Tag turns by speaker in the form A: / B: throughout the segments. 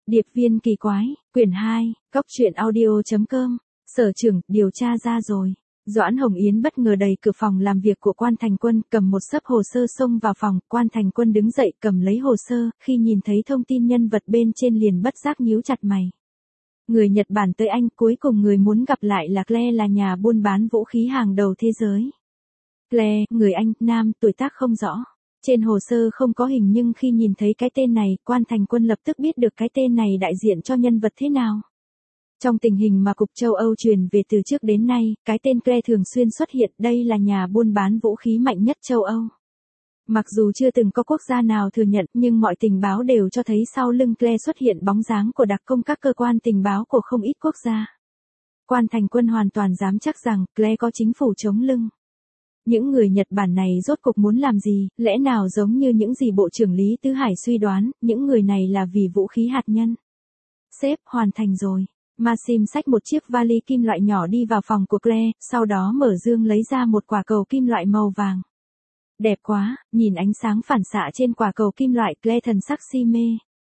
A: Điệp viên kỳ quái, quyển 2, Cốc truyện audio.com, Sở trưởng, điều tra ra rồi. Doãn Hồng Yến bất ngờ đẩy cửa phòng làm việc của Quan Thành Quân, cầm một xấp hồ sơ xông vào phòng. Quan Thành Quân đứng dậy cầm lấy hồ sơ, khi nhìn thấy thông tin nhân vật bên trên liền bất giác nhíu chặt mày. Người Nhật Bản tới Anh, cuối cùng người muốn gặp lại là Claire, là nhà buôn bán vũ khí hàng đầu thế giới. Claire, người Anh, nam, tuổi tác không rõ. Trên hồ sơ không có hình, nhưng khi nhìn thấy cái tên này, Quan Thành Quân lập tức biết được cái tên này đại diện cho nhân vật thế nào. Trong tình hình mà Cục châu Âu truyền về từ trước đến nay, cái tên Claire thường xuyên xuất hiện, đây là nhà buôn bán vũ khí mạnh nhất châu Âu. Mặc dù chưa từng có quốc gia nào thừa nhận, nhưng mọi tình báo đều cho thấy sau lưng Claire xuất hiện bóng dáng của đặc công các cơ quan tình báo của không ít quốc gia. Quan Thành Quân hoàn toàn dám chắc rằng Claire có chính phủ chống lưng. Những người Nhật Bản này rốt cuộc muốn làm gì, lẽ nào giống như những gì Bộ trưởng Lý Tứ Hải suy đoán, những người này là vì vũ khí hạt nhân. Sếp, hoàn thành rồi. Maxim xách một chiếc vali kim loại nhỏ đi vào phòng của Claire, sau đó mở dương lấy ra một quả cầu kim loại màu vàng. Đẹp quá, nhìn ánh sáng phản xạ trên quả cầu kim loại, Claire thần sắc si mê.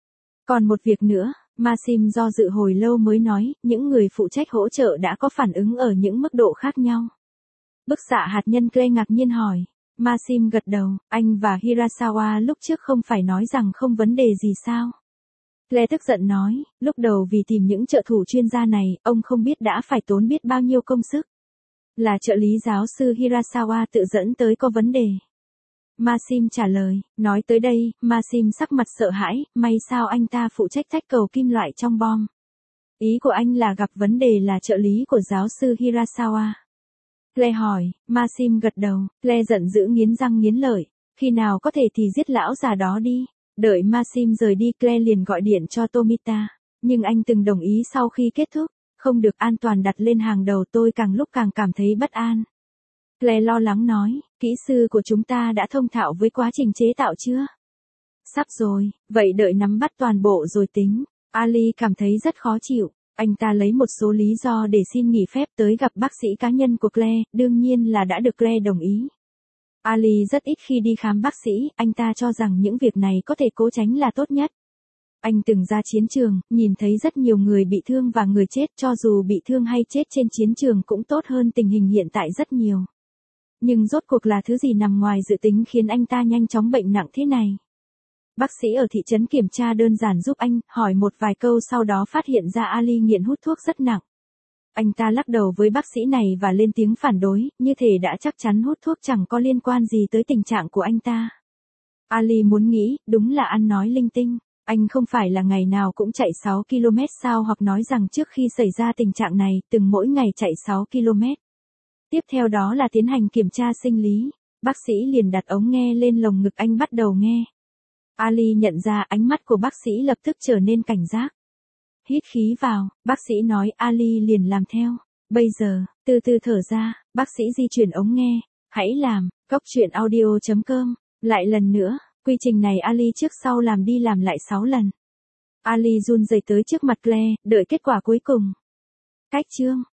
A: Còn một việc nữa, Maxim do dự hồi lâu mới nói, những người phụ trách hỗ trợ đã có phản ứng ở những mức độ khác nhau. Bức xạ hạt nhân, Claire ngạc nhiên hỏi. Maxim gật đầu, anh và Hirasawa lúc trước không phải nói rằng không vấn đề gì sao? Claire tức giận nói, lúc đầu vì tìm những trợ thủ chuyên gia này, ông không biết đã phải tốn biết bao nhiêu công sức. Là trợ lý giáo sư Hirasawa tự dẫn tới có vấn đề. Maxim trả lời, nói tới đây, Maxim sắc mặt sợ hãi, may sao anh ta phụ trách tách cầu kim loại trong bom. Ý của anh là gặp vấn đề là trợ lý của giáo sư Hirasawa. Claire hỏi, Maxim gật đầu, Claire giận dữ nghiến răng nghiến lợi, khi nào có thể thì giết lão già đó đi. Đợi Maxim rời đi, Claire liền gọi điện cho Tomita, nhưng anh từng đồng ý sau khi kết thúc, không được, an toàn đặt lên hàng đầu, tôi càng lúc càng cảm thấy bất an. Claire lo lắng nói, kỹ sư của chúng ta đã thông thạo với quá trình chế tạo chưa? Sắp rồi, vậy đợi nắm bắt toàn bộ rồi tính. Ali cảm thấy rất khó chịu. Anh ta lấy một số lý do để xin nghỉ phép tới gặp bác sĩ cá nhân của Claire, đương nhiên là đã được Claire đồng ý. Ali rất ít khi đi khám bác sĩ, anh ta cho rằng những việc này có thể cố tránh là tốt nhất. Anh từng ra chiến trường, nhìn thấy rất nhiều người bị thương và người chết, cho dù bị thương hay chết trên chiến trường cũng tốt hơn tình hình hiện tại rất nhiều. Nhưng rốt cuộc là thứ gì nằm ngoài dự tính khiến anh ta nhanh chóng bệnh nặng thế này? Bác sĩ ở thị trấn kiểm tra đơn giản giúp anh, hỏi một vài câu sau đó phát hiện ra Ali nghiện hút thuốc rất nặng. Anh ta lắc đầu với bác sĩ này và lên tiếng phản đối, như thể đã chắc chắn hút thuốc chẳng có liên quan gì tới tình trạng của anh ta. Ali muốn nghĩ, đúng là ăn nói linh tinh, anh không phải là ngày nào cũng chạy 6 km sao, hoặc nói rằng trước khi xảy ra tình trạng này, từng mỗi ngày chạy 6 km. Tiếp theo đó là tiến hành kiểm tra sinh lý, bác sĩ liền đặt ống nghe lên lồng ngực anh bắt đầu nghe. Ali nhận ra ánh mắt của bác sĩ lập tức trở nên cảnh giác. Hít khí vào, bác sĩ nói, Ali liền làm theo. Bây giờ, từ từ thở ra, bác sĩ di chuyển ống nghe. Hãy làm, Cốc truyện audio.com. Lại lần nữa, quy trình này Ali trước sau làm đi làm lại 6 lần. Ali run rẩy tới trước mặt Claire, đợi kết quả cuối cùng. Cách chương.